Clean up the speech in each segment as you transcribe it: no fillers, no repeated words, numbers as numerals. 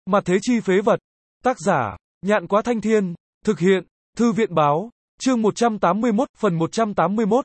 Mặt thế chi phế vật. Tác giả, Nhạn Quá Thanh Thiên. Thực hiện, Thư viện báo. Chương 181, phần 181.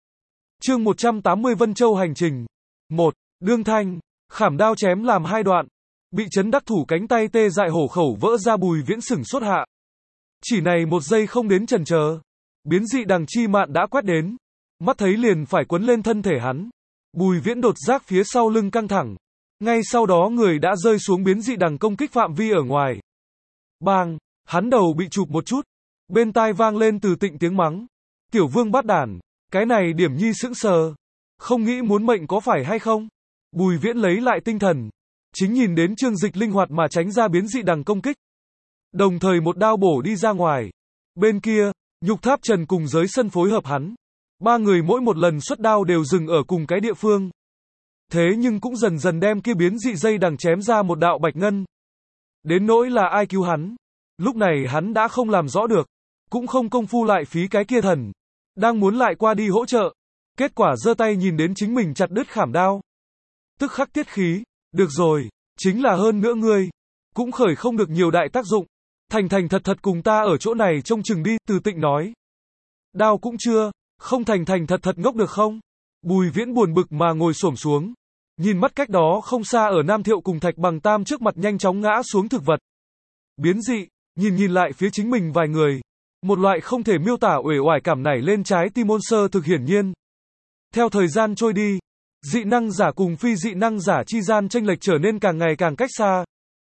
Chương 180 Vân Châu hành trình. 1. Đương thanh, khảm đao chém làm hai đoạn. Bị chấn đắc thủ cánh tay tê dại hổ khẩu vỡ ra, Bùi Viễn sửng sốt hạ. Chỉ này một giây không đến chần chờ, biến dị đằng chi mạn đã quét đến. Mắt thấy liền phải quấn lên thân thể hắn. Bùi Viễn đột giác phía sau lưng căng thẳng. Ngay sau đó người đã rơi xuống biến dị đằng công kích phạm vi ở ngoài. Bang, hắn đầu bị chụp một chút. Bên tai vang lên từ Tịnh tiếng mắng. Tiểu vương bát đản, cái này Điểm Nhi sững sờ. Không nghĩ muốn mệnh có phải hay không? Bùi Viễn lấy lại tinh thần. Chính nhìn đến Trương Dịch linh hoạt mà tránh ra biến dị đằng công kích. Đồng thời một đao bổ đi ra ngoài. Bên kia, Nhục Tháp Trần cùng Giới Sân phối hợp hắn. Ba người mỗi một lần xuất đao đều dừng ở cùng cái địa phương. Thế nhưng cũng dần dần đem kia biến dị dây đằng chém ra một đạo bạch ngân. Đến nỗi là ai cứu hắn. Lúc này hắn đã không làm rõ được. Cũng không công phu lại phí cái kia thần. Đang muốn lại qua đi hỗ trợ. Kết quả giơ tay nhìn đến chính mình chặt đứt khảm đao. Tức khắc tiết khí. Được rồi, chính là hơn nữa ngươi. Cũng khởi không được nhiều đại tác dụng. Thành thành thật thật cùng ta ở chỗ này trông chừng đi, Từ Tịnh nói. Đao cũng chưa, không thành thành thật thật ngốc được không? Bùi Viễn buồn bực mà ngồi xổm xuống. Nhìn mắt cách đó không xa ở Nam Thiệu cùng Thạch Bằng Tam trước mặt nhanh chóng ngã xuống thực vật. Biến dị, nhìn lại phía chính mình vài người. Một loại không thể miêu tả uể oải cảm nảy lên trái tim môn sơ thực hiển nhiên. Theo thời gian trôi đi, dị năng giả cùng phi dị năng giả chi gian chênh lệch trở nên càng ngày càng cách xa.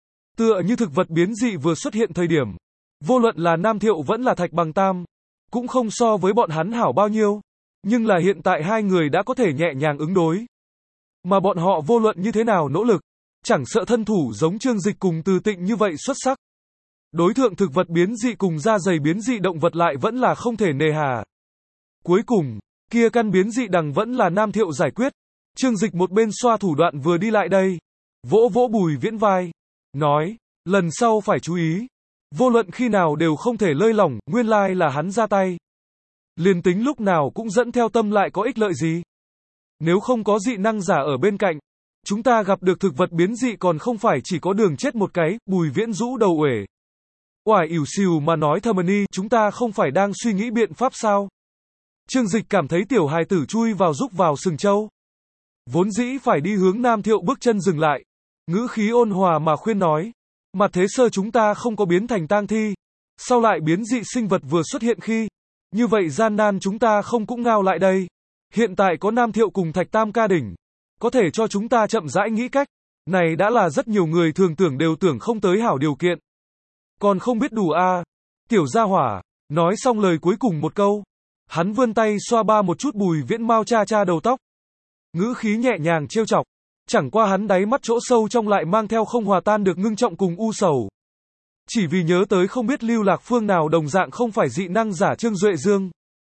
Tựa như thực vật biến dị vừa xuất hiện thời điểm. Vô luận là Nam Thiệu vẫn là Thạch Bằng Tam. Cũng không so với bọn hắn hảo bao nhiêu. Nhưng là hiện tại hai người đã có thể nhẹ nhàng ứng đối. Mà bọn họ vô luận như thế nào nỗ lực. Chẳng sợ thân thủ giống Trương Dịch cùng Từ Tịnh như vậy xuất sắc. Đối thượng thực vật biến dị cùng da dày biến dị động vật lại vẫn là không thể nề hà. Cuối cùng, kia căn biến dị đằng vẫn là Nam Thiệu giải quyết. Trương Dịch một bên xoa thủ đoạn vừa đi lại đây. Vỗ vỗ Bùi Viễn vai. Nói, lần sau phải chú ý. Vô luận khi nào đều không thể lơi lỏng, nguyên lai là hắn ra tay. Liền tính lúc nào cũng dẫn theo tâm lại có ích lợi gì. Nếu không có dị năng giả ở bên cạnh, chúng ta gặp được thực vật biến dị còn không phải chỉ có đường chết một cái. Bùi Viễn rũ đầu uể oải ỉu xìu mà nói, Thầm chúng ta không phải đang suy nghĩ biện pháp sao? Trương Dịch cảm thấy tiểu hài tử chui vào rúc vào sừng trâu. Vốn dĩ phải đi hướng Nam Thiệu bước chân dừng lại. Ngữ khí ôn hòa mà khuyên nói. Mặt thế sơ chúng ta không có biến thành tang thi. Sau lại biến dị sinh vật vừa xuất hiện khi. Như vậy gian nan chúng ta không cũng ngao lại đây. Hiện tại có Nam Thiệu cùng Thạch Tam ca đỉnh. Có thể cho chúng ta chậm rãi nghĩ cách. Này đã là rất nhiều người thường tưởng đều tưởng không tới hảo điều kiện. Còn không biết đủ a. Tiểu gia hỏa. Nói xong lời cuối cùng một câu. Hắn vươn tay xoa ba một chút Bùi Viễn mau cha cha đầu tóc. Ngữ khí nhẹ nhàng trêu chọc. Chẳng qua hắn đáy mắt chỗ sâu trong lại mang theo không hòa tan được ngưng trọng cùng u sầu. Chỉ vì nhớ tới không biết lưu lạc phương nào đồng dạng không phải dị năng giả Trương Duệ Dương.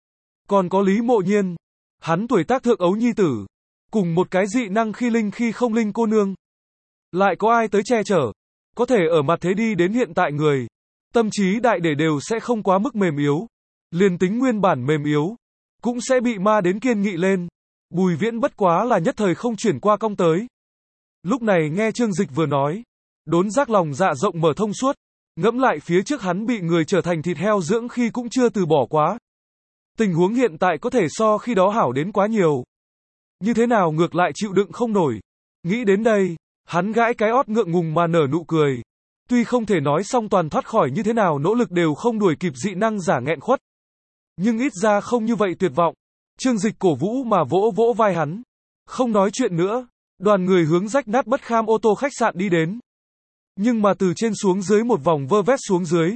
Còn có Lý Mộ Nhiên. Hắn tuổi tác thượng ấu nhi tử. Cùng một cái dị năng khi linh khi không linh cô nương. Lại có ai tới che chở. Có thể ở mặt thế đi đến hiện tại người. Tâm trí đại để đều sẽ không quá mức mềm yếu. Liền tính nguyên bản mềm yếu. Cũng sẽ bị ma đến kiên nghị lên. Bùi Viễn bất quá là nhất thời không chuyển qua cong tới. Lúc này nghe Trương Dịch vừa nói. Đốn giác lòng dạ rộng mở thông suốt. Ngẫm lại phía trước hắn bị người trở thành thịt heo dưỡng khi cũng chưa từ bỏ quá. Tình huống hiện tại có thể so khi đó hảo đến quá nhiều. Như thế nào ngược lại chịu đựng không nổi. Nghĩ đến đây, hắn gãi cái ót ngượng ngùng mà nở nụ cười. Tuy không thể nói xong toàn thoát khỏi như thế nào nỗ lực đều không đuổi kịp dị năng giả nghẹn khuất. Nhưng ít ra không như vậy tuyệt vọng. Trương Dịch cổ vũ mà vỗ vỗ vai hắn. Không nói chuyện nữa. Đoàn người hướng rách nát bất kham ô tô khách sạn đi đến. Nhưng mà từ trên xuống dưới một vòng vơ vét xuống dưới.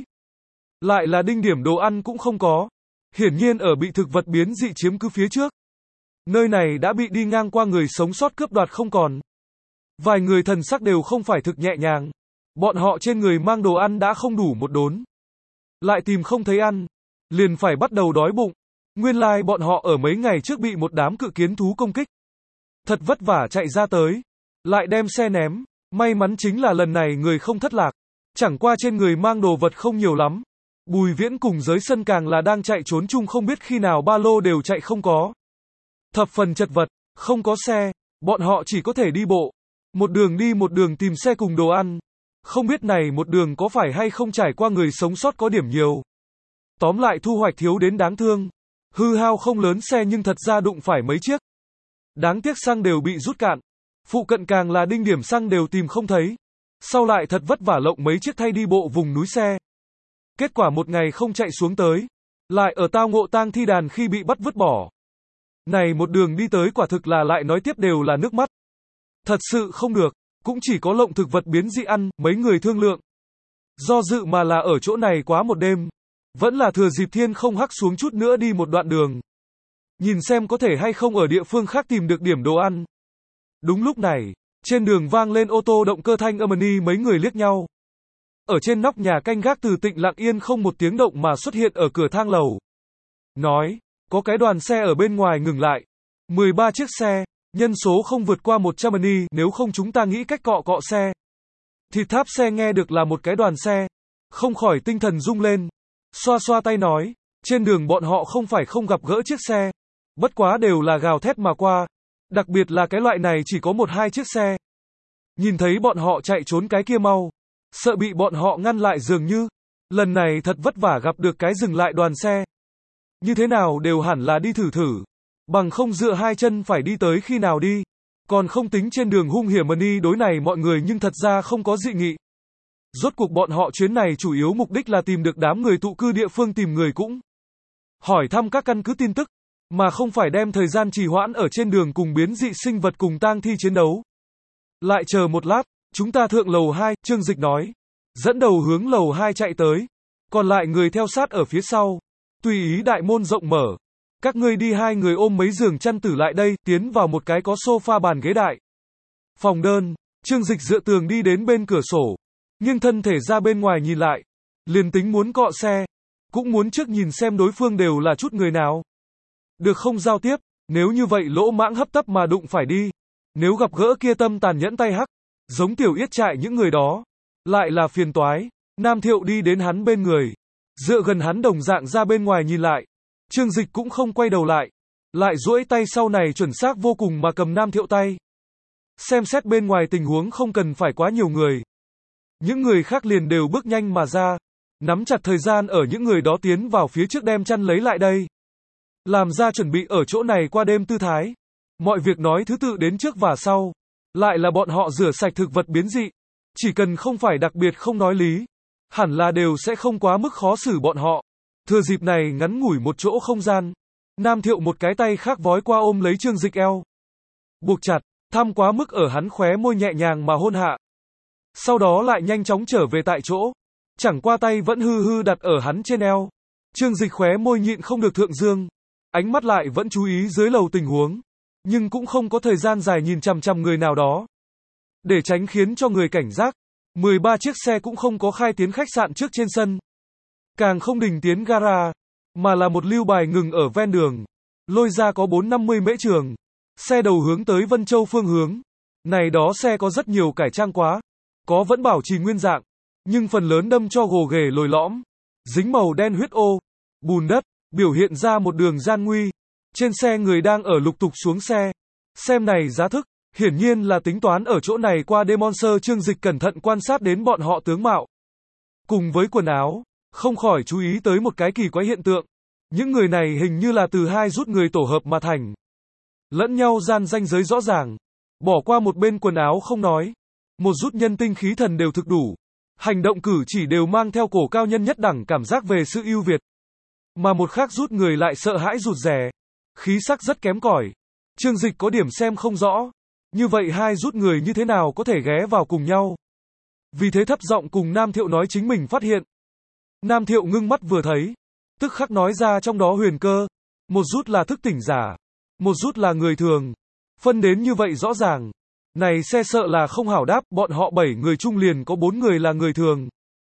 Lại là đinh điểm đồ ăn cũng không có. Hiển nhiên ở bị thực vật biến dị chiếm cứ phía trước. Nơi này đã bị đi ngang qua người sống sót cướp đoạt không còn. Vài người thần sắc đều không phải thực nhẹ nhàng. Bọn họ trên người mang đồ ăn đã không đủ một đốn. Lại tìm không thấy ăn. Liền phải bắt đầu đói bụng. Nguyên lai bọn họ ở mấy ngày trước bị một đám cự kiến thú công kích. Thật vất vả chạy ra tới. Lại đem xe ném. May mắn chính là lần này người không thất lạc. Chẳng qua trên người mang đồ vật không nhiều lắm. Bùi Viễn cùng Giới Sân càng là đang chạy trốn chung không biết khi nào ba lô đều chạy không có. Thập phần chật vật, không có xe. Bọn họ chỉ có thể đi bộ. Một đường đi một đường tìm xe cùng đồ ăn. Không biết này một đường có phải hay không trải qua người sống sót có điểm nhiều. Tóm lại thu hoạch thiếu đến đáng thương. Hư hao không lớn xe nhưng thật ra đụng phải mấy chiếc. Đáng tiếc xăng đều bị rút cạn. Phụ cận càng là đinh điểm xăng đều tìm không thấy. Sau lại thật vất vả lộng mấy chiếc thay đi bộ vùng núi xe. Kết quả một ngày không chạy xuống tới. Lại ở tao ngộ tang thi đàn khi bị bắt vứt bỏ. Này một đường đi tới quả thực là lại nói tiếp đều là nước mắt. Thật sự không được. Cũng chỉ có lộng thực vật biến dị ăn, mấy người thương lượng. Do dự mà là ở chỗ này quá một đêm. Vẫn là thừa dịp thiên không hắc xuống chút nữa đi một đoạn đường. Nhìn xem có thể hay không ở địa phương khác tìm được điểm đồ ăn. Đúng lúc này, trên đường vang lên ô tô động cơ thanh âm ni mấy người liếc nhau. Ở trên nóc nhà canh gác từ Tịnh lặng yên không một tiếng động mà xuất hiện ở cửa thang lầu. Nói, có cái đoàn xe ở bên ngoài ngừng lại. 13 chiếc xe, nhân số không vượt qua 100 ni, nếu không chúng ta nghĩ cách cọ cọ xe. Thịt tháp xe nghe được là một cái đoàn xe. Không khỏi tinh thần rung lên. Xoa xoa tay nói, trên đường bọn họ không phải không gặp gỡ chiếc xe. Bất quá đều là gào thét mà qua. Đặc biệt là cái loại này chỉ có 1-2 chiếc xe. Nhìn thấy bọn họ chạy trốn cái kia mau. Sợ bị bọn họ ngăn lại dường như. Lần này thật vất vả gặp được cái dừng lại đoàn xe. Như thế nào đều hẳn là đi thử thử. Bằng không dựa hai chân phải đi tới khi nào đi. Còn không tính trên đường hung hiểm đi đối này mọi người nhưng thật ra không có dị nghị. Rốt cuộc bọn họ chuyến này chủ yếu mục đích là tìm được đám người tụ cư địa phương tìm người cũng. Hỏi thăm các căn cứ tin tức. Mà không phải đem thời gian trì hoãn ở trên đường cùng biến dị sinh vật cùng tang thi chiến đấu. Lại chờ một lát, chúng ta thượng lầu 2, Trương Dịch nói. Dẫn đầu hướng lầu 2 chạy tới. Còn lại người theo sát ở phía sau. Tùy ý đại môn rộng mở. Các ngươi đi, hai người ôm mấy giường chăn tử lại đây, tiến vào một cái có sofa bàn ghế đại. Phòng đơn, Trương Dịch dựa tường đi đến bên cửa sổ. Nhưng thân thể ra bên ngoài nhìn lại. Liền tính muốn cọ xe. Cũng muốn trước nhìn xem đối phương đều là chút người nào. Được không giao tiếp, nếu như vậy lỗ mãng hấp tấp mà đụng phải đi. Nếu gặp gỡ kia tâm tàn nhẫn tay hắc. Giống tiểu yết trại những người đó. Lại là phiền toái. Nam Thiệu đi đến hắn bên người. Dựa gần hắn đồng dạng ra bên ngoài nhìn lại. Trương Dịch cũng không quay đầu lại. Lại duỗi tay sau này chuẩn xác vô cùng mà cầm Nam Thiệu tay. Xem xét bên ngoài tình huống không cần phải quá nhiều người. Những người khác liền đều bước nhanh mà ra. Nắm chặt thời gian ở những người đó tiến vào phía trước đem chăn lấy lại đây. Làm ra chuẩn bị ở chỗ này qua đêm tư thái. Mọi việc nói thứ tự đến trước và sau. Lại là bọn họ rửa sạch thực vật biến dị. Chỉ cần không phải đặc biệt không nói lý. Hẳn là đều sẽ không quá mức khó xử bọn họ. Thừa dịp này ngắn ngủi một chỗ không gian. Nam Thiệu một cái tay khác vói qua ôm lấy Trương Dịch eo. Buộc chặt, thăm quá mức ở hắn khóe môi nhẹ nhàng mà hôn hạ. Sau đó lại nhanh chóng trở về tại chỗ. Chẳng qua tay vẫn hư hư đặt ở hắn trên eo. Trương Dịch khóe môi nhịn không được thượng dương. Ánh mắt lại vẫn chú ý dưới lầu tình huống. Nhưng cũng không có thời gian dài nhìn chằm chằm người nào đó. Để tránh khiến cho người cảnh giác. 13 chiếc xe cũng không có khai tiến khách sạn trước trên sân. Càng không đình tiến gara. Mà là một lưu bài ngừng ở ven đường. Lôi ra có 450 mễ trường. Xe đầu hướng tới Vân Châu phương hướng. Này đó xe có rất nhiều cải trang quá. Có vẫn bảo trì nguyên dạng. Nhưng phần lớn đâm cho gồ ghề lồi lõm. Dính màu đen huyết ô. Bùn đất. Biểu hiện ra một đường gian nguy. Trên xe người đang ở lục tục xuống xe. Xem này giá thức. Hiển nhiên là tính toán ở chỗ này qua đêm. Monster Trương Dịch cẩn thận quan sát đến bọn họ tướng mạo. Cùng với quần áo. Không khỏi chú ý tới một cái kỳ quái hiện tượng. Những người này hình như là từ hai rút người tổ hợp mà thành. Lẫn nhau gian ranh giới rõ ràng. Bỏ qua một bên quần áo không nói. Một rút nhân tinh khí thần đều thực đủ. Hành động cử chỉ đều mang theo cổ cao nhân nhất đẳng cảm giác về sự ưu việt. Mà một khác rút người lại sợ hãi rụt rè. Khí sắc rất kém cỏi. Trương Dịch có điểm xem không rõ. Như vậy hai rút người như thế nào có thể ghé vào cùng nhau. Vì thế thấp giọng cùng Nam Thiệu nói chính mình phát hiện. Nam Thiệu ngưng mắt vừa thấy. Tức khắc nói ra trong đó huyền cơ. Một rút là thức tỉnh giả. Một rút là người thường. Phân đến như vậy rõ ràng. Này xe sợ là không hảo đáp, bọn họ 7 người chung liền có 4 người là người thường.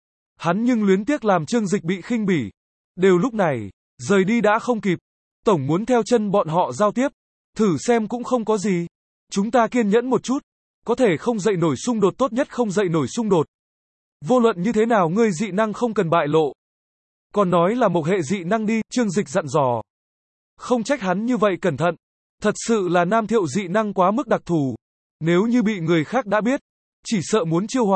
Hắn nhưng luyến tiếc làm Trương Dịch bị khinh bỉ. Đều lúc này, rời đi đã không kịp. Tổng muốn theo chân bọn họ giao tiếp. Thử xem cũng không có gì. Chúng ta kiên nhẫn một chút. Có thể không dậy nổi xung đột, tốt nhất không dậy nổi xung đột. Vô luận như thế nào ngươi dị năng không cần bại lộ. Còn nói là một hệ dị năng đi, Trương Dịch dặn dò. Không trách hắn như vậy cẩn thận. Thật sự là Nam Thiệu dị năng quá mức đặc thù. Nếu như bị người khác đã biết, chỉ sợ muốn chiêu họa.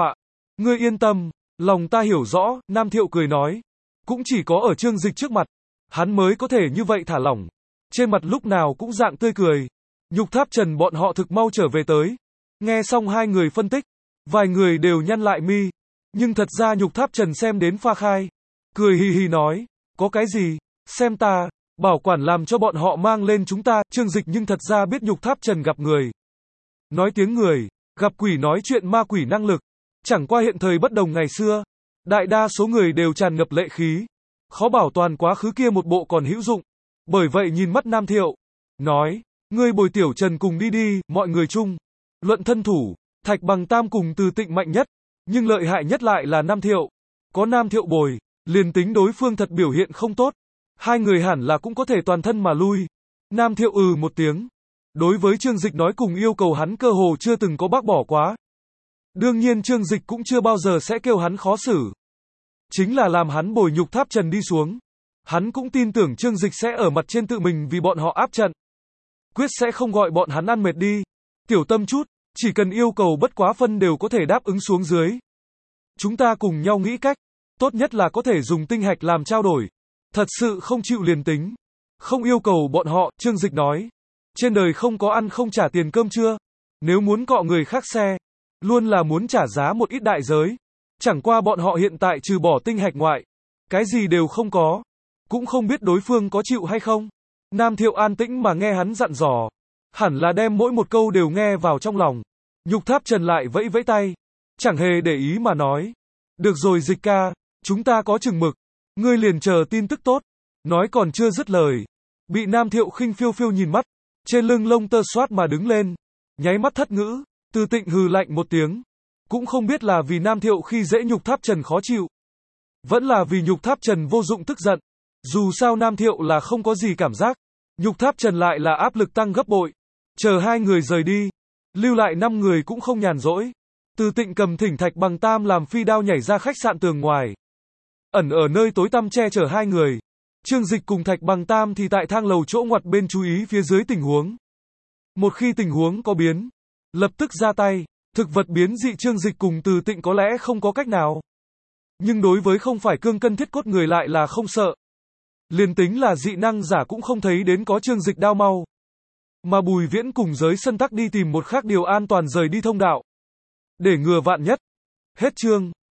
Ngươi yên tâm, lòng ta hiểu rõ, Nam Thiệu cười nói. Cũng chỉ có ở Trương Dịch trước mặt, hắn mới có thể như vậy thả lỏng. Trên mặt lúc nào cũng dạng tươi cười. Nhục Tháp Trần bọn họ thực mau trở về tới. Nghe xong hai người phân tích, vài người đều nhăn lại mi. Nhưng thật ra Nhục Tháp Trần xem đến pha khai. Cười hì hì nói, có cái gì, xem ta, bảo quản làm cho bọn họ mang lên chúng ta. Trương Dịch nhưng thật ra biết Nhục Tháp Trần gặp người. Nói tiếng người, gặp quỷ nói chuyện ma quỷ năng lực. Chẳng qua hiện thời bất đồng ngày xưa. Đại đa số người đều tràn ngập lệ khí. Khó bảo toàn quá khứ kia một bộ còn hữu dụng. Bởi vậy nhìn mắt Nam Thiệu. Nói, ngươi bồi Tiểu Trần cùng đi đi, mọi người chung. Luận thân thủ, Thạch Bằng Tam cùng Từ Tịnh mạnh nhất. Nhưng lợi hại nhất lại là Nam Thiệu. Có Nam Thiệu bồi, liền tính đối phương thật biểu hiện không tốt. Hai người hẳn là cũng có thể toàn thân mà lui. Nam Thiệu một tiếng. Đối với Trương Dịch nói cùng yêu cầu hắn cơ hồ chưa từng có bác bỏ quá. Đương nhiên Trương Dịch cũng chưa bao giờ sẽ kêu hắn khó xử. Chính là làm hắn bồi Nhục Tháp Trần đi xuống. Hắn cũng tin tưởng Trương Dịch sẽ ở mặt trên tự mình vì bọn họ áp trận. Quyết sẽ không gọi bọn hắn ăn mệt đi. Tiểu tâm chút, chỉ cần yêu cầu bất quá phân đều có thể đáp ứng xuống dưới. Chúng ta cùng nhau nghĩ cách. Tốt nhất là có thể dùng tinh hạch làm trao đổi. Thật sự không chịu liền tính. Không yêu cầu bọn họ, Trương Dịch nói. Trên đời không có ăn không trả tiền cơm chưa? Nếu muốn cọ người khác xe, luôn là muốn trả giá một ít đại giới. Chẳng qua bọn họ hiện tại trừ bỏ tinh hạch ngoại, cái gì đều không có. Cũng không biết đối phương có chịu hay không. Nam Thiệu an tĩnh mà nghe hắn dặn dò. Hẳn là đem mỗi một câu đều nghe vào trong lòng. Nhục Tháp Trần lại vẫy vẫy tay. Chẳng hề để ý mà nói. Được rồi Dịch ca, chúng ta có chừng mực. Ngươi liền chờ tin tức tốt. Nói còn chưa dứt lời. Bị Nam Thiệu khinh phiêu phiêu nhìn mắt. Trên lưng lông tơ xoát mà đứng lên. Nháy mắt thất ngữ. Từ Tịnh hừ lạnh một tiếng. Cũng không biết là vì Nam Thiệu khi dễ Nhục Tháp Trần khó chịu. Vẫn là vì Nhục Tháp Trần vô dụng tức giận. Dù sao Nam Thiệu là không có gì cảm giác. Nhục Tháp Trần lại là áp lực tăng gấp bội. Chờ hai người rời đi. Lưu lại 5 người cũng không nhàn rỗi. Từ Tịnh cầm thỉnh Thạch Bằng Tam làm phi đao nhảy ra khách sạn tường ngoài. Ẩn ở nơi tối tăm che chở hai người. Trương Dịch cùng Thạch Bằng Tam thì tại thang lầu chỗ ngoặt bên chú ý phía dưới tình huống. Một khi tình huống có biến, lập tức ra tay. Thực vật biến dị Trương Dịch cùng Từ Tịnh có lẽ không có cách nào. Nhưng đối với không phải cương cân thiết cốt người lại là không sợ. Liền tính là dị năng giả cũng không thấy đến có Trương Dịch đao mau. Mà Bùi Viễn cùng giới sân tắc đi tìm một khác điều an toàn rời đi thông đạo. Để ngừa vạn nhất. Hết chương.